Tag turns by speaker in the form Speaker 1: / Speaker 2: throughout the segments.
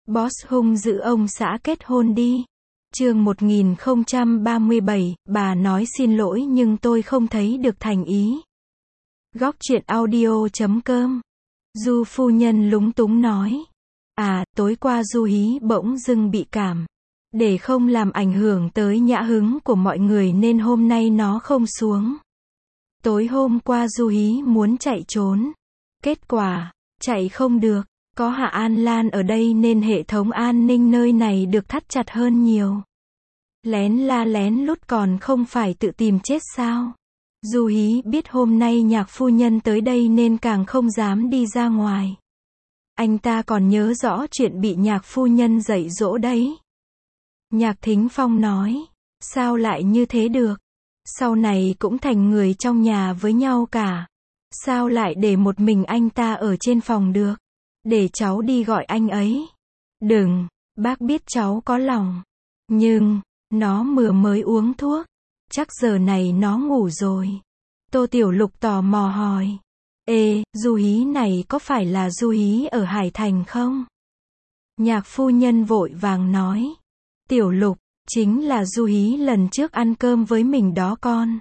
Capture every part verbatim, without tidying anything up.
Speaker 1: Boss hung dữ ông xã kết hôn đi. Chương một nghìn không trăm ba mươi bảy, bà nói xin lỗi nhưng tôi không thấy được thành ý. Góc truyện audio chấm com. Du phu nhân lúng túng nói. À, tối qua Du Hí bỗng dưng bị cảm. Để không làm ảnh hưởng tới nhã hứng của mọi người nên hôm nay nó không xuống. Tối hôm qua Du Hí muốn chạy trốn. Kết quả, chạy không được. Có Hạ An Lan ở đây nên hệ thống an ninh nơi này được thắt chặt hơn nhiều. Lén la lén lút còn không phải tự tìm chết sao? Du Hí biết hôm nay nhạc phu nhân tới đây nên càng không dám đi ra ngoài. Anh ta còn nhớ rõ chuyện bị nhạc phu nhân dạy dỗ đấy. Nhạc Thính Phong nói, sao lại như thế được? Sau này cũng thành người trong nhà với nhau cả. Sao lại để một mình anh ta ở trên phòng được? Để cháu đi gọi anh ấy. Đừng, bác biết cháu có lòng. Nhưng, nó vừa mới uống thuốc. Chắc giờ này nó ngủ rồi. Tô Tiểu Lục tò mò hỏi. Ê, Du Hí này có phải là Du Hí ở Hải Thành không? Nhạc phu nhân vội vàng nói. Tiểu Lục, chính là Du Hí lần trước ăn cơm với mình đó con.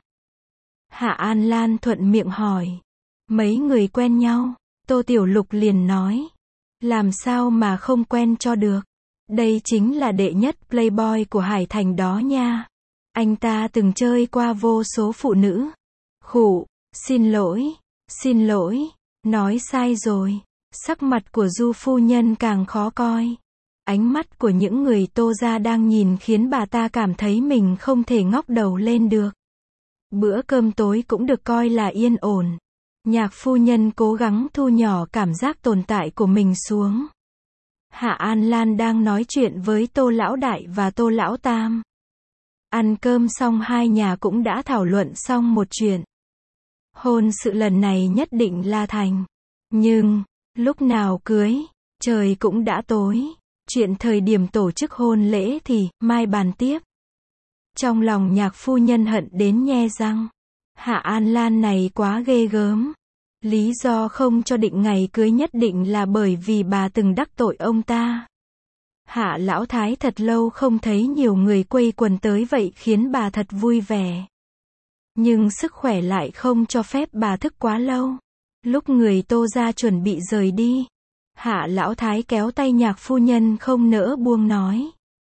Speaker 1: Hạ An Lan thuận miệng hỏi. Mấy người quen nhau? Tô Tiểu Lục liền nói. Làm sao mà không quen cho được? Đây chính là đệ nhất playboy của Hải Thành đó nha. Anh ta từng chơi qua vô số phụ nữ. Khụ, xin lỗi, xin lỗi, nói sai rồi. Sắc mặt của Du phu nhân càng khó coi. Ánh mắt của những người Tô gia đang nhìn khiến bà ta cảm thấy mình không thể ngóc đầu lên được. Bữa cơm tối cũng được coi là yên ổn. Nhạc phu nhân cố gắng thu nhỏ cảm giác tồn tại của mình xuống. Hạ An Lan đang nói chuyện với Tô Lão Đại và Tô Lão Tam. Ăn cơm xong hai nhà cũng đã thảo luận xong một chuyện. Hôn sự lần này nhất định là thành. Nhưng, lúc nào cưới, trời cũng đã tối. Chuyện thời điểm tổ chức hôn lễ thì, mai bàn tiếp. Trong lòng nhạc phu nhân hận đến nhe răng. Hạ An Lan này quá ghê gớm. Lý do không cho định ngày cưới nhất định là bởi vì bà từng đắc tội ông ta. Hạ Lão Thái thật lâu không thấy nhiều người quây quần tới vậy khiến bà thật vui vẻ. Nhưng sức khỏe lại không cho phép bà thức quá lâu. Lúc người Tô gia chuẩn bị rời đi, Hạ Lão Thái kéo tay nhạc phu nhân không nỡ buông nói.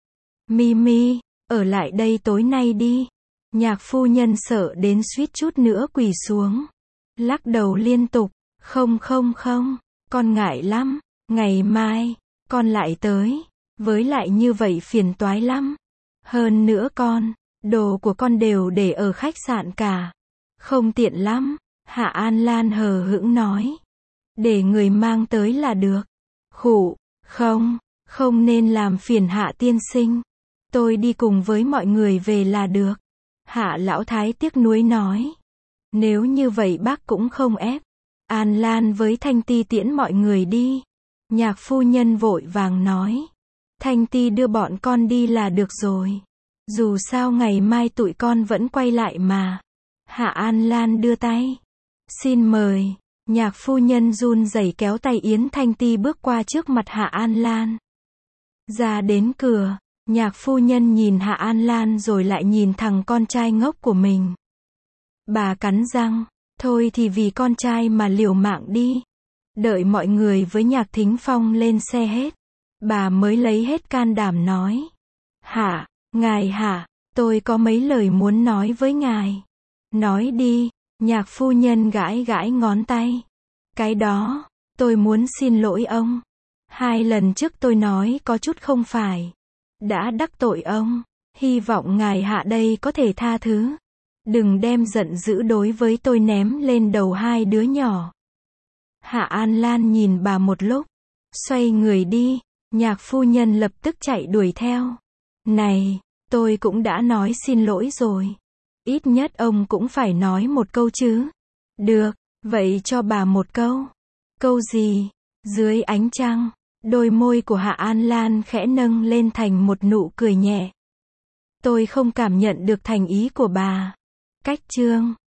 Speaker 1: Mimi, ở lại đây tối nay đi. Nhạc phu nhân sợ đến suýt chút nữa quỳ xuống. Lắc đầu liên tục. Không không không, con ngại lắm. Ngày mai, con lại tới. Với lại như vậy phiền toái lắm. Hơn nữa con, đồ của con đều để ở khách sạn cả. Không tiện lắm. Hạ An Lan hờ hững nói. Để người mang tới là được. Khụ, không, không nên làm phiền Hạ tiên sinh. Tôi đi cùng với mọi người về là được. Hạ Lão Thái tiếc nuối nói. Nếu như vậy bác cũng không ép. An Lan với Thanh Ti tiễn mọi người đi. Nhạc phu nhân vội vàng nói. Thanh Ti đưa bọn con đi là được rồi. Dù sao ngày mai tụi con vẫn quay lại mà. Hạ An Lan đưa tay. Xin mời. Nhạc phu nhân run rẩy kéo tay Yến Thanh Ti bước qua trước mặt Hạ An Lan. Ra đến cửa, nhạc phu nhân nhìn Hạ An Lan rồi lại nhìn thằng con trai ngốc của mình. Bà cắn răng, thôi thì vì con trai mà liều mạng đi. Đợi mọi người với Nhạc Thính Phong lên xe hết, bà mới lấy hết can đảm nói. Hả, ngài hả, tôi có mấy lời muốn nói với ngài. Nói đi, nhạc phu nhân gãi gãi ngón tay. Cái đó, tôi muốn xin lỗi ông. Hai lần trước tôi nói có chút không phải. Đã đắc tội ông, hy vọng ngài Hạ đây có thể tha thứ. Đừng đem giận dữ đối với tôi ném lên đầu hai đứa nhỏ. Hạ An Lan nhìn bà một lúc, xoay người đi, nhạc phu nhân lập tức chạy đuổi theo. Này, tôi cũng đã nói xin lỗi rồi. Ít nhất ông cũng phải nói một câu chứ. Được, vậy cho bà một câu. Câu gì? Dưới ánh trăng, đôi môi của Hạ An Lan khẽ nâng lên thành một nụ cười nhẹ. Tôi không cảm nhận được thành ý của bà. Cách chương